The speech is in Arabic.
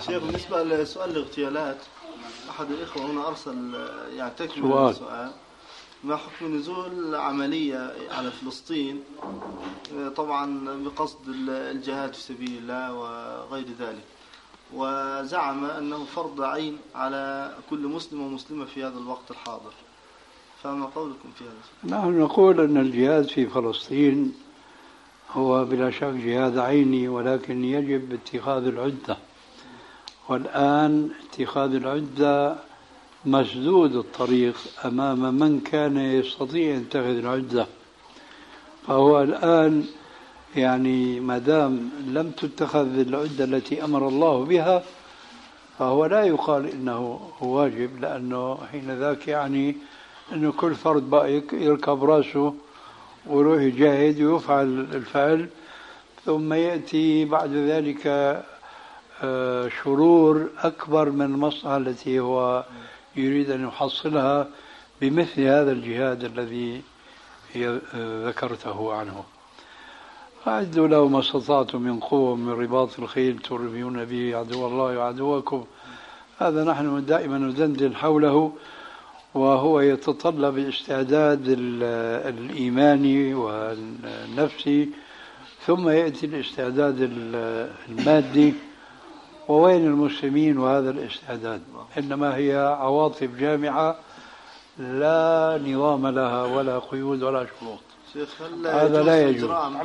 شيخ بالنسبة لسؤال الاغتيالات، أحد الإخوة هنا أرسل يعني تكمل السؤال: ما حكم نزول عملية على فلسطين طبعا بقصد الجهاد في سبيل الله وغير ذلك، وزعم أنه فرض عين على كل مسلم ومسلمة في هذا الوقت الحاضر، فما قولكم في هذا؟ نحن نقول أن الجهاد في فلسطين هو بلا شك جهاد عيني، ولكن يجب اتخاذ العدة، والآن اتخاذ العدة مسدود الطريق أمام من كان يستطيع أن يتخذ العدة. فهو الآن يعني ما دام لم تتخذ العدة التي أمر الله بها فهو لا يقال إنه واجب، لأنه حين ذاك يعني أنه كل فرد بقى يركب رأسه ويروح يجاهد ويفعل الفعل، ثم يأتي بعد ذلك شرور أكبر من المصلحة التي هو يريد أن يحصلها بمثل هذا الجهاد الذي ذكرته عنه. أعدوا له ما استطعتم من قوة من رباط الخيل ترهبون به عدو الله وعدوكم. هذا نحن دائما ندندن حوله، وهو يتطلب الاستعداد الإيماني والنفسي، ثم يأتي الاستعداد المادي. ووين المسلمين وهذا الاستعداد؟ إنما هي عواطف جامعة لا نظام لها ولا قيود ولا شروط. هذا لا يجوز.